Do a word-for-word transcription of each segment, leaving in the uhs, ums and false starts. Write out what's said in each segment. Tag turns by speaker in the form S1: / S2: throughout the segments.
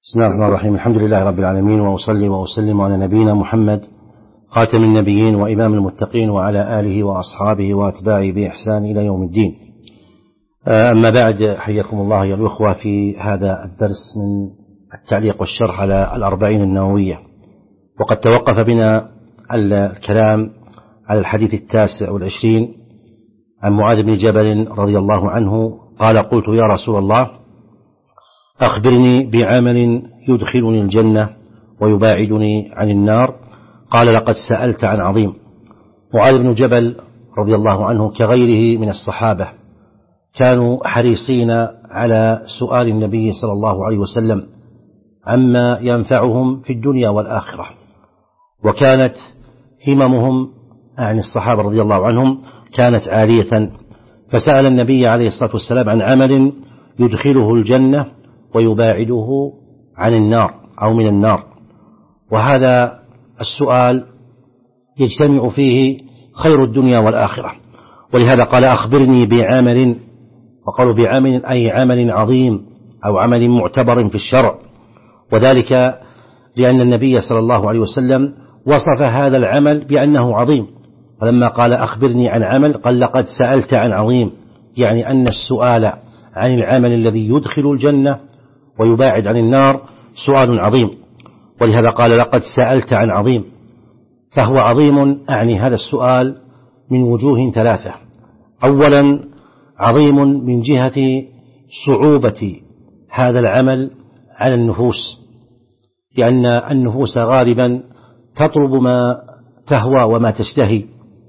S1: بسم الله الرحمن الرحيم. الحمد لله رب العالمين، وأصلي وأسلم على نبينا محمد خاتم النبيين وإمام المتقين وعلى آله وأصحابه وأتباعه بإحسان إلى يوم الدين. أما بعد، حياكم الله يا الأخوة في هذا الدرس من التعليق والشرح على الأربعين النووية. وقد توقف بنا الكلام على الحديث التاسع والعشرين عن معاذ بن جبل رضي الله عنه قال: قلت يا رسول الله أخبرني بعمل يدخلني الجنة ويباعدني عن النار. قال: لقد سألت عن عظيم. معاذ بن جبل رضي الله عنه كغيره من الصحابة كانوا حريصين على سؤال النبي صلى الله عليه وسلم عما ينفعهم في الدنيا والآخرة، وكانت هممهم عن الصحابة رضي الله عنهم كانت عالية، فسأل النبي عليه الصلاة والسلام عن عمل يدخله الجنة ويباعده عن النار أو من النار. وهذا السؤال يجتمع فيه خير الدنيا والآخرة، ولهذا قال: أخبرني بعمل، وقالوا بعمل أي عمل عظيم أو عمل معتبر في الشرع، وذلك لأن النبي صلى الله عليه وسلم وصف هذا العمل بأنه عظيم، فلما قال أخبرني عن عمل قال: لقد سألت عن عظيم، يعني أن السؤال عن العمل الذي يدخل الجنة ويباعد عن النار سؤال عظيم، ولهذا قال: لقد سألت عن عظيم. فهو عظيم، أعني هذا السؤال من وجوه ثلاثة. أولا، عظيم من جهة صعوبة هذا العمل على النفوس، لأن النفوس غالبا تطلب ما تهوى وما تشتهي.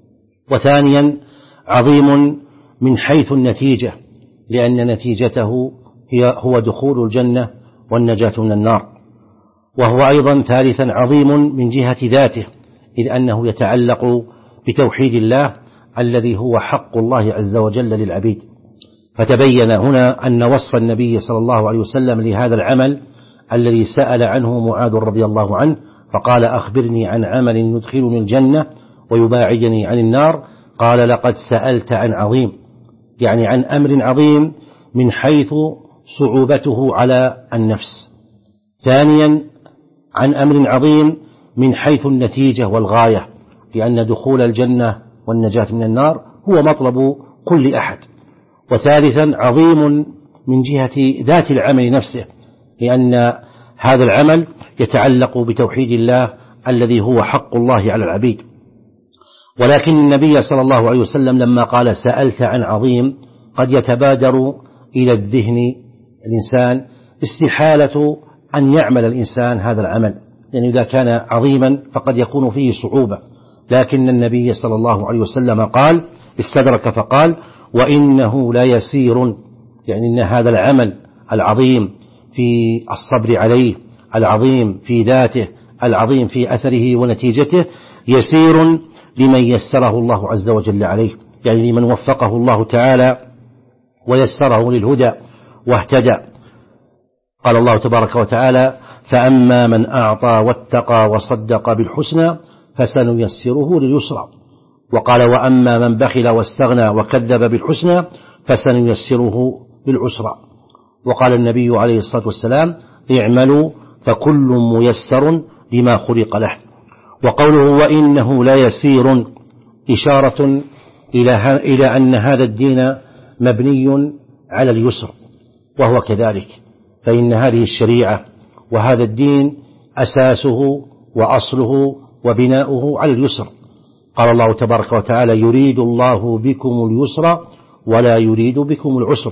S1: وثانيا، عظيم من حيث النتيجة، لأن نتيجته هي هو دخول الجنة والنجاة من النار. وهو أيضا ثالثا عظيم من جهة ذاته، إذ أنه يتعلق بتوحيد الله الذي هو حق الله عز وجل للعبيد. فتبين هنا أن وصف النبي صلى الله عليه وسلم لهذا العمل الذي سأل عنه معاذ رضي الله عنه فقال: أخبرني عن عمل يدخلني الجنة ويباعدني عن النار. قال: لقد سألت عن عظيم، يعني عن أمر عظيم من حيث صعوبته على النفس. ثانيا، عن أمر عظيم من حيث النتيجة والغاية، لأن دخول الجنة والنجاة من النار هو مطلب كل أحد. وثالثا، عظيم من جهة ذات العمل نفسه، لأن هذا العمل يتعلق بتوحيد الله الذي هو حق الله على العبيد. ولكن النبي صلى الله عليه وسلم لما قال: سألت عن عظيم، قد يتبادر إلى الذهن الإنسان استحالة أن يعمل الإنسان هذا العمل، لأن إذا كان عظيما فقد يكون فيه صعوبة. لكن النبي صلى الله عليه وسلم قال، استدرك فقال: وإنه لا يسير، يعني أن هذا العمل العظيم في الصبر عليه، العظيم في ذاته، العظيم في أثره ونتيجته، يسير لمن يسره الله عز وجل عليه، يعني لمن وفقه الله تعالى ويسره للهدى واهتدى. قال الله تبارك وتعالى: فأما من أعطى واتقى وصدق بالحسنى فسنيسره لليسرى. وقال: وأما من بخل واستغنى وكذب بالحسنى فسنيسره للعسرى. وقال النبي عليه الصلاة والسلام: اعملوا فكل ميسر لما خلق له. وقوله وإنه لا يسير إشارة إلى إلى أن هذا الدين مبني على اليسر، وهو كذلك، فإن هذه الشريعة وهذا الدين أساسه وأصله وبناؤه على اليسر. قال الله تبارك وتعالى: يريد الله بكم اليسر ولا يريد بكم العسر.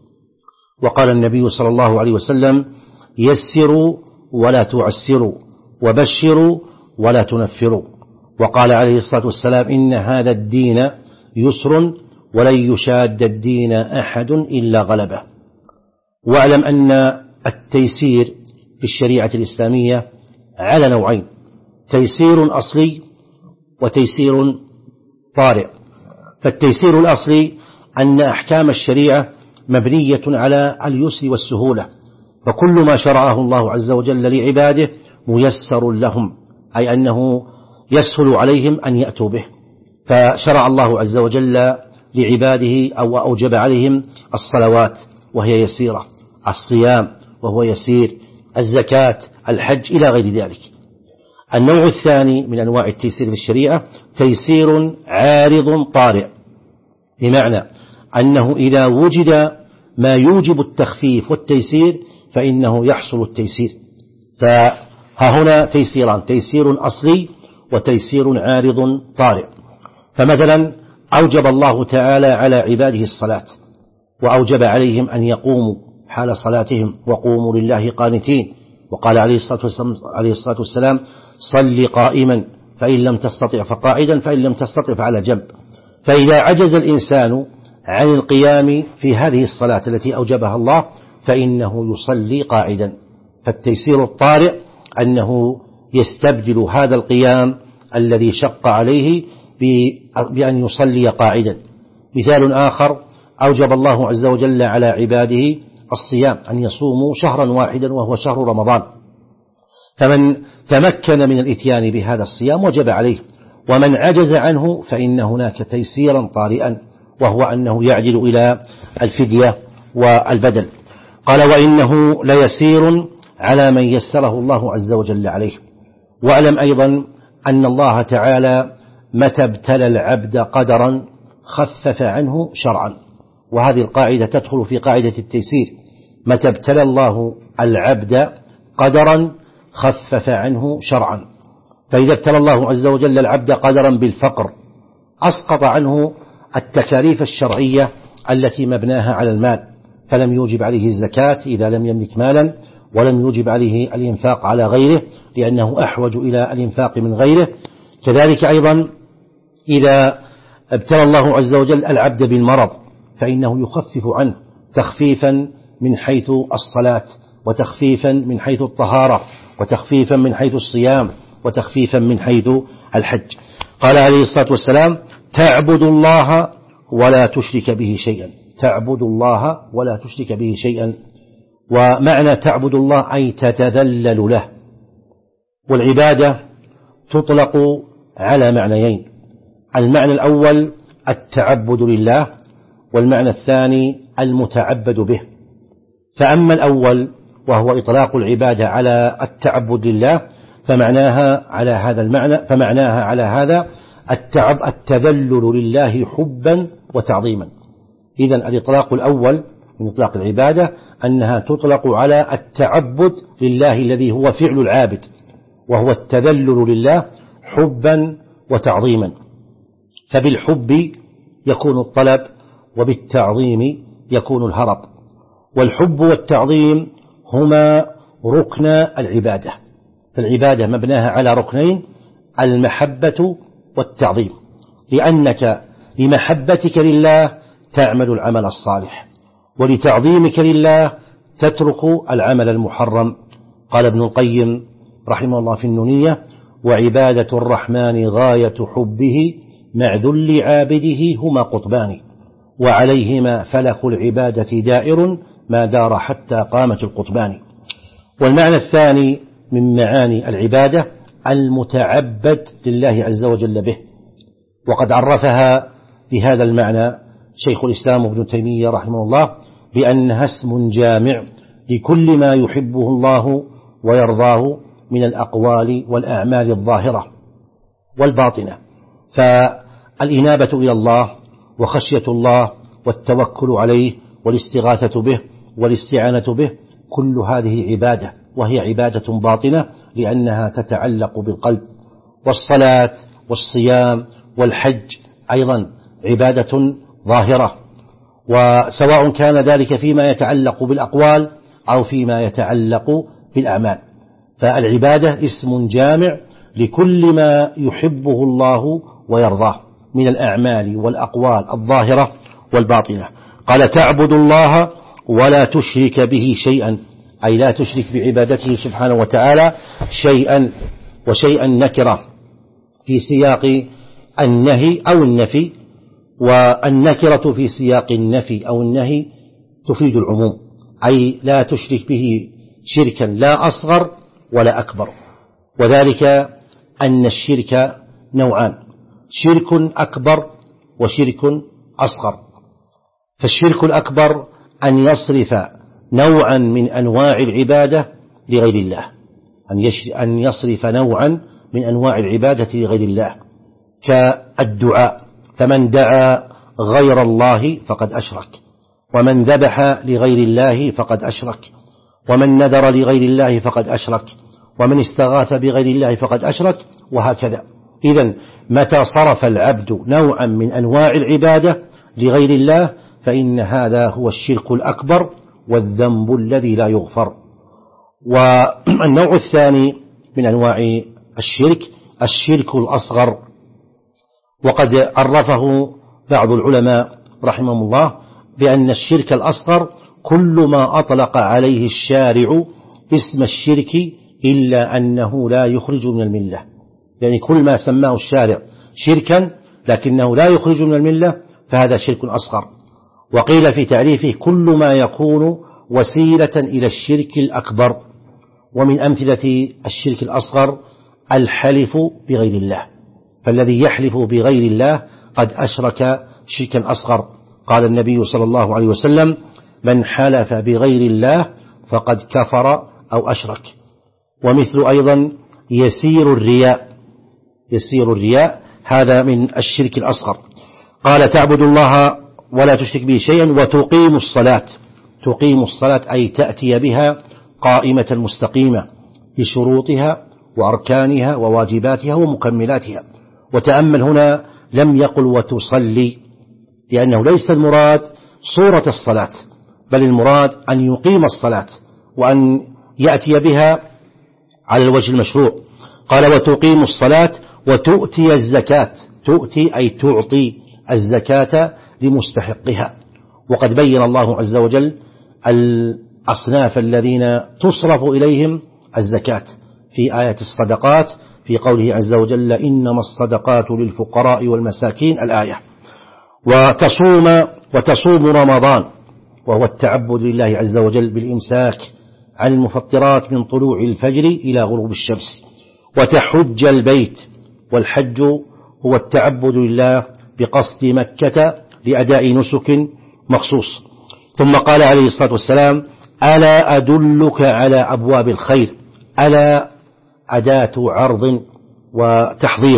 S1: وقال النبي صلى الله عليه وسلم: يسروا ولا تعسروا، وبشروا ولا تنفروا. وقال عليه الصلاة والسلام: إن هذا الدين يسر ولن يشاد الدين أحد إلا غلبه. واعلم أن التيسير في الشريعة الإسلامية على نوعين: تيسير أصلي وتيسير طارئ. فالتيسير الأصلي أن أحكام الشريعة مبنية على اليسر والسهولة، فكل ما شرعه الله عز وجل لعباده ميسر لهم، أي أنه يسهل عليهم أن يأتوا به. فشرع الله عز وجل لعباده أو أوجب عليهم الصلوات وهي يسيرة، الصيام وهو يسير، الزكاة، الحج، إلى غير ذلك. النوع الثاني من أنواع التيسير في الشريعة تيسير عارض طارئ، بمعنى أنه إذا وجد ما يوجب التخفيف والتيسير فإنه يحصل التيسير. فها هنا تيسيران: تيسير أصلي وتيسير عارض طارئ. فمثلا أوجب الله تعالى على عباده الصلاة، وأوجب عليهم أن يقوموا حال صلاتهم: وقوموا لله قانتين. وقال عليه الصلاة والسلام: صل قائما فإن لم تستطع فقاعدا فإن لم تستطع فعلى جنب. فإذا عجز الإنسان عن القيام في هذه الصلاة التي أوجبها الله فإنه يصلي قاعدا. فالتيسير الطارئ أنه يستبدل هذا القيام الذي شق عليه بأن يصلي قاعدا. مثال آخر: أوجب الله عز وجل على عباده الصيام، أن يصوموا شهرا واحدا وهو شهر رمضان، فمن تمكن من الإتيان بهذا الصيام وجب عليه، ومن عجز عنه فإن هناك تيسيرا طارئا، وهو أنه يعدل إلى الفدية والبدل. قال: وإنه ليسير على من يسره الله عز وجل عليه. واعلم أيضا أن الله تعالى متى ابتلى العبد قدرا خفف عنه شرعا، وهذه القاعدة تدخل في قاعدة التيسير: متى ابتلى الله العبد قدرا خفف عنه شرعا. فإذا ابتلى الله عز وجل العبد قدرا بالفقر أسقط عنه التكاليف الشرعية التي مبناها على المال، فلم يوجب عليه الزكاة إذا لم يملك مالا، ولم يوجب عليه الإنفاق على غيره لأنه أحوج إلى الإنفاق من غيره. كذلك أيضا إذا ابتلى الله عز وجل العبد بالمرض فإنه يخفف عنه تخفيفا من حيث الصلاة، وتخفيفا من حيث الطهارة، وتخفيفا من حيث الصيام، وتخفيفا من حيث الحج. قال عليه الصلاة والسلام: تعبد الله ولا تشرك به شيئا. تعبد الله ولا تشرك به شيئا. ومعنى تعبد الله أي تتذلل له. والعبادة تطلق على معنيين: المعنى الأول التعبد لله، والمعنى الثاني المتعبد به. فأما الأول وهو إطلاق العبادة على التعبد لله فمعناها على هذا المعنى فمعناها على هذا التعب التذلل لله حبا وتعظيما. إذن الإطلاق الأول من إطلاق العبادة أنها تطلق على التعبد لله الذي هو فعل العابد، وهو التذلل لله حبا وتعظيما. فبالحب يكون الطلب، وبالتعظيم يكون الهرب. والحب والتعظيم هما ركن العبادة، فالعبادة مبناها على ركنين: المحبة والتعظيم، لأنك لمحبتك لله تعمل العمل الصالح، ولتعظيمك لله تترك العمل المحرم. قال ابن القيم رحمه الله في النونية: وعبادة الرحمن غاية حبه مع ذل عابده هما قطبان، وعليهما فلك العبادة دائر ما دار حتى قامت القطبان. والمعنى الثاني من معاني العبادة المتعبد لله عز وجل به، وقد عرفها بهذا المعنى شيخ الإسلام ابن تيمية رحمه الله بأنها اسم جامع لكل ما يحبه الله ويرضاه من الأقوال والأعمال الظاهرة والباطنة. فالإنابة إلى الله وخشية الله والتوكل عليه والاستغاثة به والاستعانة به كل هذه عبادة، وهي عبادة باطنة لأنها تتعلق بالقلب. والصلاة والصيام والحج أيضا عبادة ظاهرة، وسواء كان ذلك فيما يتعلق بالأقوال أو فيما يتعلق بالأعمال. فالعبادة اسم جامع لكل ما يحبه الله ويرضاه من الأعمال والأقوال الظاهرة والباطنة. قال: تعبد الله ولا تشرك به شيئا، أي لا تشرك بعبادته سبحانه وتعالى شيئا، وشيئا نكرة في سياق النهي أو النفي، والنكرة في سياق النفي أو النهي تفيد العموم، أي لا تشرك به شركا لا أصغر ولا أكبر. وذلك أن الشرك نوعان: شرك أكبر وشرك أصغر. فالشرك الأكبر أن يصرف نوعا من أنواع العبادة لغير الله، أن يصرف نوعا من أنواع العبادة لغير الله كالدعاء، فمن دعا غير الله فقد أشرك، ومن ذبح لغير الله فقد أشرك، ومن نذر لغير الله فقد أشرك، ومن استغاث بغير الله فقد أشرك، وهكذا. إذن متى صرف العبد نوعا من أنواع العبادة لغير الله فإن هذا هو الشرك الأكبر والذنب الذي لا يغفر. والنوع الثاني من أنواع الشرك الشرك الأصغر، وقد عرفه بعض العلماء رحمهم الله بأن الشرك الأصغر كل ما أطلق عليه الشارع اسم الشرك إلا أنه لا يخرج من الملة، يعني كل ما سماه الشارع شركا لكنه لا يخرج من الملة فهذا شرك أصغر. وقيل في تعريفه كل ما يكون وسيلة إلى الشرك الأكبر. ومن أمثلة الشرك الأصغر الحلف بغير الله، فالذي يحلف بغير الله قد أشرك شركا أصغر. قال النبي صلى الله عليه وسلم من حلف بغير الله فقد كفر أو أشرك. ومثل أيضا يسير الرياء، يسير الرياء هذا من الشرك الأصغر. قال تعبد الله ولا تشرك به شيئا وتقيم الصلاة، تقيم الصلاة أي تأتي بها قائمة مستقيمة بشروطها وأركانها وواجباتها ومكملاتها. وتأمل هنا لم يقل وتصلي، لأنه ليس المراد صورة الصلاة، بل المراد أن يقيم الصلاة وأن يأتي بها على الوجه المشروع. قال وتقيم الصلاة وتؤتي الزكاة، تؤتي أي تعطي الزكاة لمستحقها. وقد بين الله عز وجل الأصناف الذين تصرف إليهم الزكاة في آية الصدقات في قوله عز وجل إنما الصدقات للفقراء والمساكين الآية. وتصوم وتصوم رمضان وهو التعبد لله عز وجل بالإمساك عن المفطرات من طلوع الفجر إلى غروب الشمس. وتحج البيت، والحج هو التعبد لله بقصد مكة لأداء نسك مخصوص. ثم قال عليه الصلاة والسلام ألا أدلك على أبواب الخير، ألا أداة عرض وتحضير.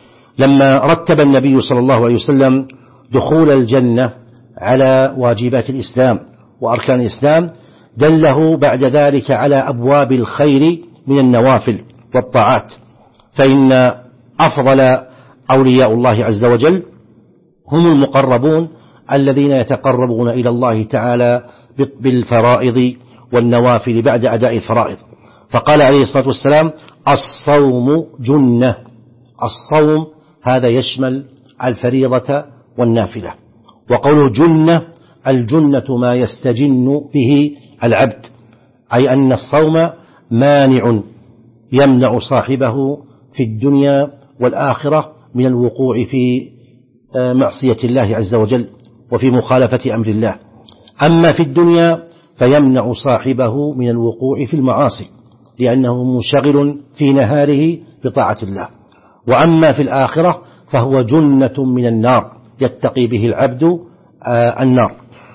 S1: لما رتب النبي صلى الله عليه وسلم دخول الجنة على واجبات الإسلام وأركان الإسلام دله بعد ذلك على أبواب الخير من النوافل والطاعات، فإن أفضل أولياء الله عز وجل هم المقربون الذين يتقربون إلى الله تعالى بالفرائض والنوافل بعد أداء الفرائض. فقال عليه الصلاة والسلام الصوم جنة، الصوم هذا يشمل الفريضة والنافلة. وقوله جنة الجنة ما يستجن به العبد، أي أن الصوم مانع يمنع صاحبه في الدنيا والآخرة من الوقوع في معصية الله عز وجل وفي مخالفة أمر الله. أما في الدنيا فيمنع صاحبه من الوقوع في المعاصي لأنه منشغل في نهاره بطاعة الله. وأما في الآخرة فهو جنة من النار يتقي به العبد النار.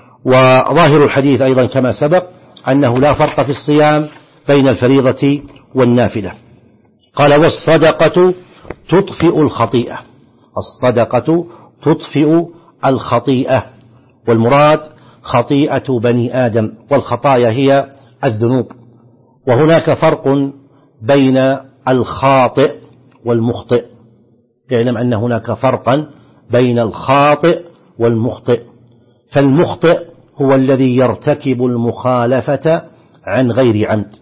S1: وظاهر الحديث أيضا كما سبق أنه لا فرق في الصيام بين الفريضة والنافلة. قال والصدقة تطفئ الخطيئة، الصدقة تطفئ الخطيئة، والمراد خطيئة بني آدم، والخطايا هي الذنوب. وهناك فرق بين الخاطئ والمخطئ، اعلم أن هناك فرقا بين الخاطئ والمخطئ. فالمخطئ هو الذي يرتكب المخالفة عن غير عمد،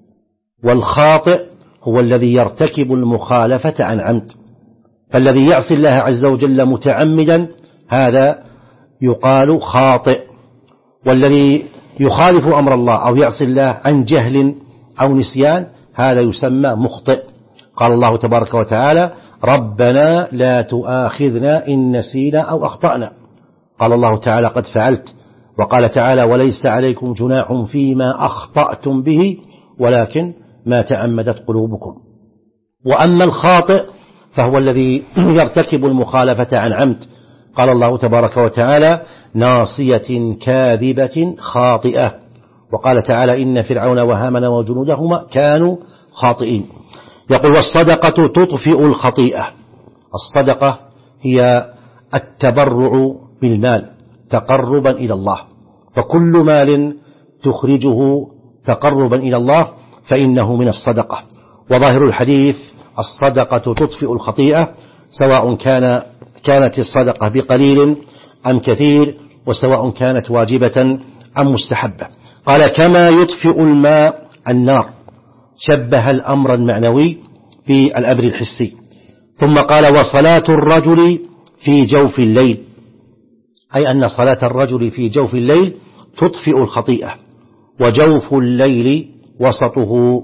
S1: والخاطئ هو الذي يرتكب المخالفة عن عمد. فالذي يعصي الله عز وجل متعمدا هذا يقال خاطئ، والذي يخالف أمر الله أو يعصي الله عن جهل أو نسيان هذا يسمى مخطئ. قال الله تبارك وتعالى ربنا لا تؤاخذنا إن نسينا أو أخطأنا، قال الله تعالى قد فعلت. وقال تعالى وليس عليكم جناح فيما أخطأتم به ولكن ما تعمدت قلوبكم. وأما الخاطئ فهو الذي يرتكب المخالفة عن عمد، قال الله تبارك وتعالى ناصية كاذبة خاطئة وقال تعالى إن فرعون وهامان وجنودهما كانوا خاطئين. يقول والصدقة تطفئ الخطيئة. الصدقة هي التبرع بالمال تقربا إلى الله، فكل مال تخرجه تقربا إلى الله فإنه من الصدقة. وظاهر الحديث الصدقة تطفئ الخطيئة، سواء كان كانت الصدقة بقليل أم كثير، وسواء كانت واجبة أم مستحبة. قال كما يطفئ الماء النار، شبه الأمر المعنوي بالأمر الحسي. ثم قال وصلاة الرجل في جوف الليل، أي أن صلاة الرجل في جوف الليل تطفئ الخطيئة. وجوف الليل وسطه.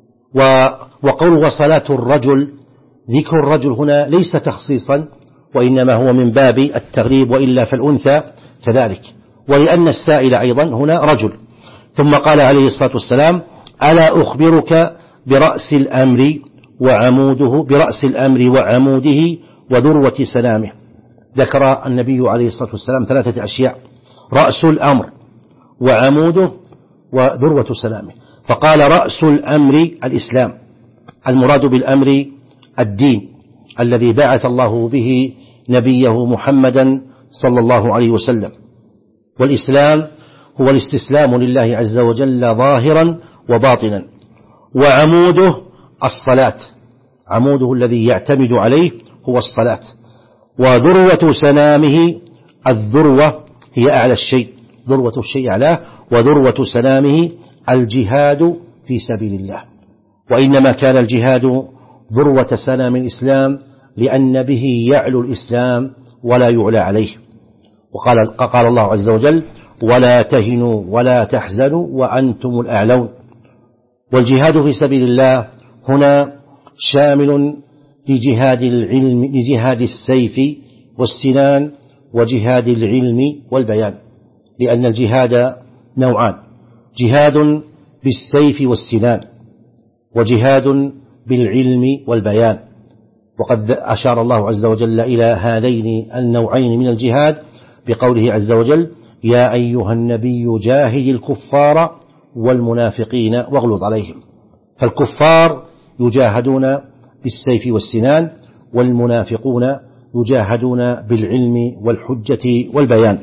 S1: وقول وصلاة الرجل، ذكر الرجل هنا ليس تخصيصا، وإنما هو من باب التغليب، وإلا فالأنثى كذلك، ولأن السائل أيضا هنا رجل. ثم قال عليه الصلاة والسلام ألا أخبرك برأس الأمر وعموده برأس الأمر وعموده وذروة سلامه. ذكر النبي عليه الصلاة والسلام ثلاثة أشياء: رأس الأمر وعموده وذروة سلامه. فقال رأس الأمر الإسلام، المراد بالأمر الدين الذي بعث الله به نبيه محمدا صلى الله عليه وسلم. والإسلام هو الاستسلام لله عز وجل ظاهرا وباطنا. وعموده الصلاة، عموده الذي يعتمد عليه هو الصلاة. وذروة سنامه، الذروة هي أعلى الشيء، ذروة الشيء أعلاه، وذروة سنامه الجهاد في سبيل الله. وإنما كان الجهاد ذروة سنام الإسلام لأن به يعلو الإسلام ولا يعلى عليه. وقال قال الله عز وجل ولا تهنوا ولا تحزنوا وأنتم الأعلون. والجهاد في سبيل الله هنا شامل لجهاد العلم، لجهاد السيف والسنان، وجهاد العلم والبيان، لأن الجهاد نوعان: جهاد بالسيف والسنان، وجهاد بالعلم والبيان. وقد أشار الله عز وجل إلى هذين النوعين من الجهاد بقوله عز وجل يا أيها النبي جاهد الكفار والمنافقين واغلظ عليهم. فالكفار يجاهدون بالسيف والسنان، والمنافقون يجاهدون بالعلم والحجة والبيان.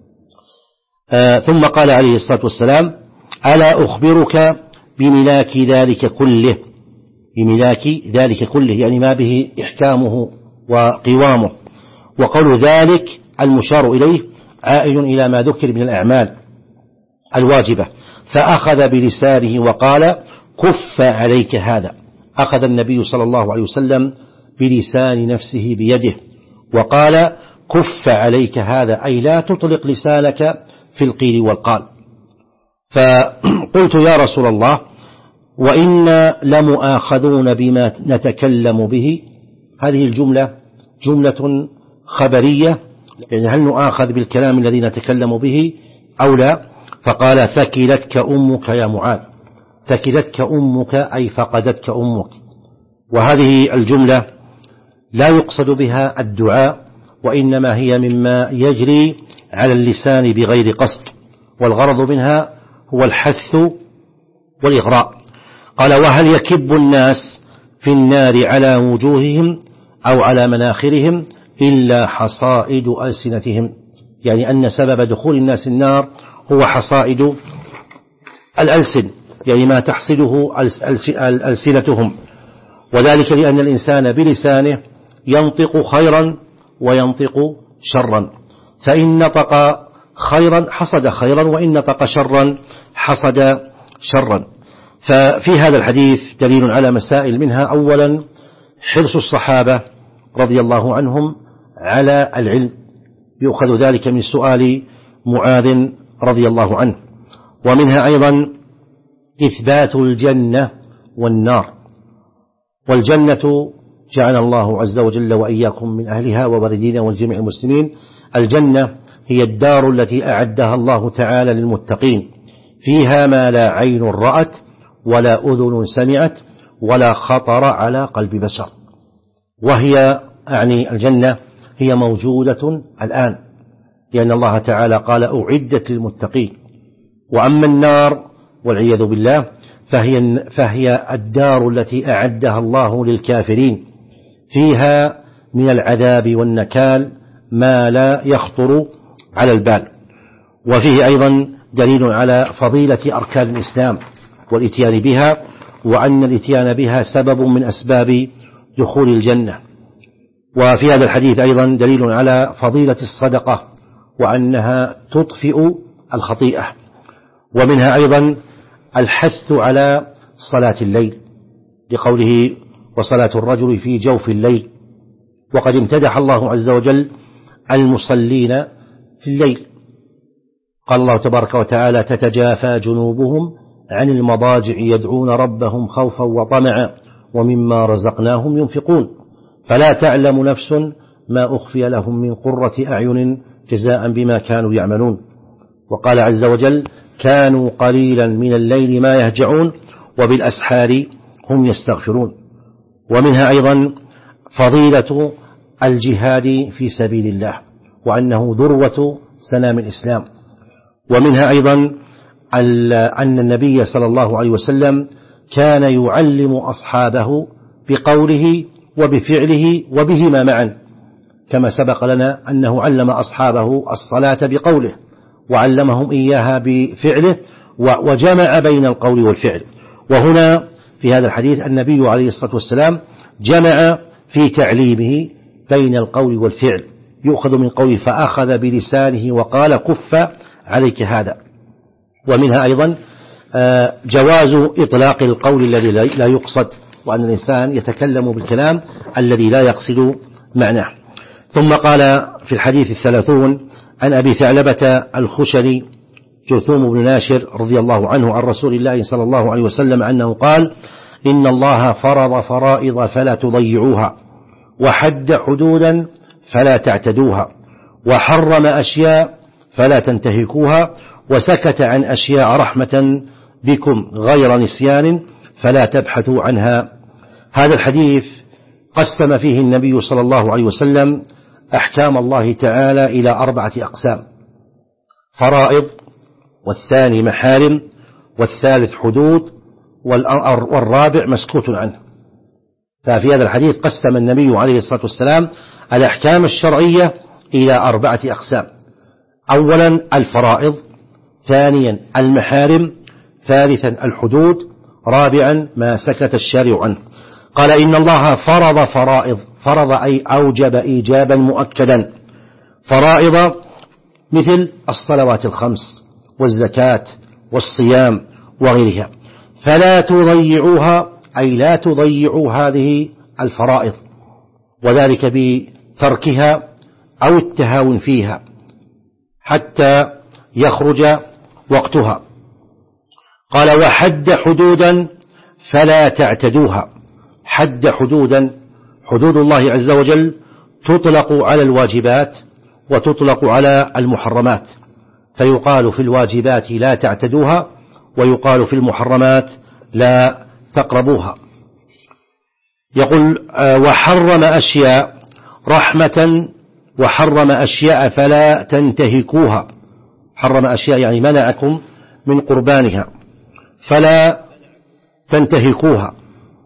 S1: آه ثم قال عليه الصلاة والسلام ألا أخبرك بملاك ذلك كله، بملاك ذلك كله يعني ما به إحكامه وقوامه. وقول ذلك المشار إليه عائد إلى ما ذكر من الأعمال الواجبة. فأخذ بلسانه وقال كف عليك هذا. أخذ النبي صلى الله عليه وسلم بلسان نفسه بيده وقال كف عليك هذا، أي لا تطلق لسانك في القيل والقال. فقلت يا رسول الله وإنا لمؤاخذون بما نتكلم به. هذه الجملة جملة خبرية، يعني هل نؤاخذ بالكلام الذي نتكلم به أو لا؟ فقال ثكلتك أمك يا معاذ. ثكلتك أمك أي فقدتك أمك. وهذه الجملة لا يقصد بها الدعاء، وإنما هي مما يجري على اللسان بغير قصد، والغرض منها هو الحث والإغراء. قال وهل يكب الناس في النار على وجوههم أو على مناخرهم إلا حصائد ألسنتهم، يعني أن سبب دخول الناس النار هو حصائد الألسن، يعني ما تحصده ألسنتهم. وذلك لأن الإنسان بلسانه ينطق خيرا وينطق شرا، فإن نطق خيرا حصد خيرا، وإن نطق شرا حصد شرا. ففي هذا الحديث دليل على مسائل، منها أولا حرص الصحابة رضي الله عنهم على العلم، يؤخذ ذلك من سؤال معاذ رضي الله عنه. ومنها أيضا إثبات الجنة والنار. والجنة جعل الله عز وجل وإياكم من أهلها ووالدينا والجميع المسلمين. الجنة هي الدار التي أعدها الله تعالى للمتقين، فيها ما لا عين رأت ولا أذن سمعت ولا خطر على قلب بشر. وهي أعني الجنة هي موجودة الآن، لأن الله تعالى قال أعدت للمتقين. وأما النار والعياذ بالله، فهي, فهي الدار التي أعدها الله للكافرين، فيها من العذاب والنكال ما لا يخطر على البال. وفيه أيضا دليل على فضيلة أركان الإسلام والإتيان بها، وأن الإتيان بها سبب من أسباب دخول الجنة. وفي هذا الحديث أيضا دليل على فضيلة الصدقة، وأنها تطفئ الخطيئة. ومنها أيضا الحث على صلاة الليل، لقوله وصلاة الرجل في جوف الليل، وقد امتدح الله عز وجل المصلين في الليل. قال الله تبارك وتعالى: تتجافى جنوبهم عن المضاجع يدعون ربهم خوفا وطمعا ومما رزقناهم ينفقون فلا تعلم نفس ما أخفي لهم من قرة أعين جزاء بما كانوا يعملون. وقال عز وجل: كانوا قليلا من الليل ما يهجعون وبالأسحار هم يستغفرون. ومنها أيضا فضيلة الجهاد في سبيل الله، وأنه ذروة سنام الإسلام. ومنها أيضا أن النبي صلى الله عليه وسلم كان يعلم أصحابه بقوله وبفعله وبهما معا، كما سبق لنا أنه علم أصحابه الصلاة بقوله وعلمهم إياها بفعله، وجمع بين القول والفعل. وهنا في هذا الحديث النبي عليه الصلاة والسلام جمع في تعليمه بين القول والفعل، يؤخذ من قوله فأخذ بلسانه وقال: كف عليك هذا. ومنها أيضا جواز إطلاق القول الذي لا يقصد، وأن الإنسان يتكلم بالكلام الذي لا يقصد معناه. ثم قال في الحديث الثلاثون عن أبي ثعلبة الخشني جرثوم بن ناشر رضي الله عنه عن رسول الله صلى الله عليه وسلم أنه قال: إن الله فرض فرائض فلا تضيعوها، وحد حدودا فلا تعتدوها، وحرم أشياء فلا تنتهكوها، وسكت عن أشياء رحمة بكم غير نسيان فلا تبحثوا عنها. هذا الحديث قسم فيه النبي صلى الله عليه وسلم أحكام الله تعالى إلى أربعة أقسام: فرائض، والثاني محارم، والثالث حدود، والرابع مسكوت عنه. ففي هذا الحديث قسم النبي عليه الصلاة والسلام الأحكام الشرعية إلى أربعة أقسام: أولا الفرائض، ثانيا المحارم، ثالثا الحدود، رابعا ما سكت الشارع عنه. قال: إن الله فرض فرائض، فرض أي أوجب إيجابا مؤكدا. فرائض مثل الصلوات الخمس والزكاة والصيام وغيرها، فلا تضيعوها أي لا تضيعوا هذه الفرائض، وذلك بتركها أو التهاون فيها حتى يخرج وقتها. قال: وحد حدودا فلا تعتدوها. حد حدودا، حدود الله عز وجل تطلق على الواجبات وتطلق على المحرمات، فيقال في الواجبات لا تعتدوها، ويقال في المحرمات لا تقربوها. يقول: وحرم أشياء رحمة، وحرم أشياء فلا تنتهكوها. حرم أشياء يعني منعكم من قربانها، فلا تنتهكوها،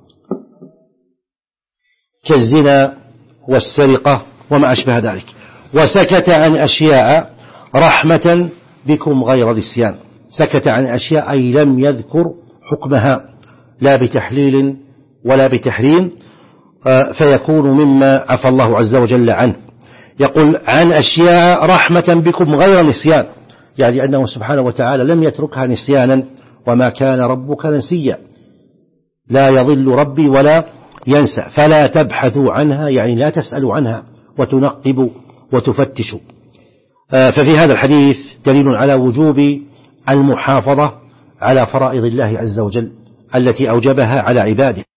S1: كالزنا والسرقة وما أشبه ذلك. وسكت عن أشياء رحمة بكم غير نسيان. سكت عن أشياء أي لم يذكر حكمها لا بتحليل ولا بتحريم، فيكون مما عفى الله عز وجل عنه. يقول: عن أشياء رحمة بكم غير نسيان، يعني أنه سبحانه وتعالى لم يتركها نسيانا، وما كان ربك نسيا، لا يضل ربي ولا ينسى. فلا تبحثوا عنها يعني لا تسألوا عنها وتنقبوا وتفتشوا. ففي هذا الحديث دليل على وجوب المحافظة على فرائض الله عز وجل التي أوجبها على عباده.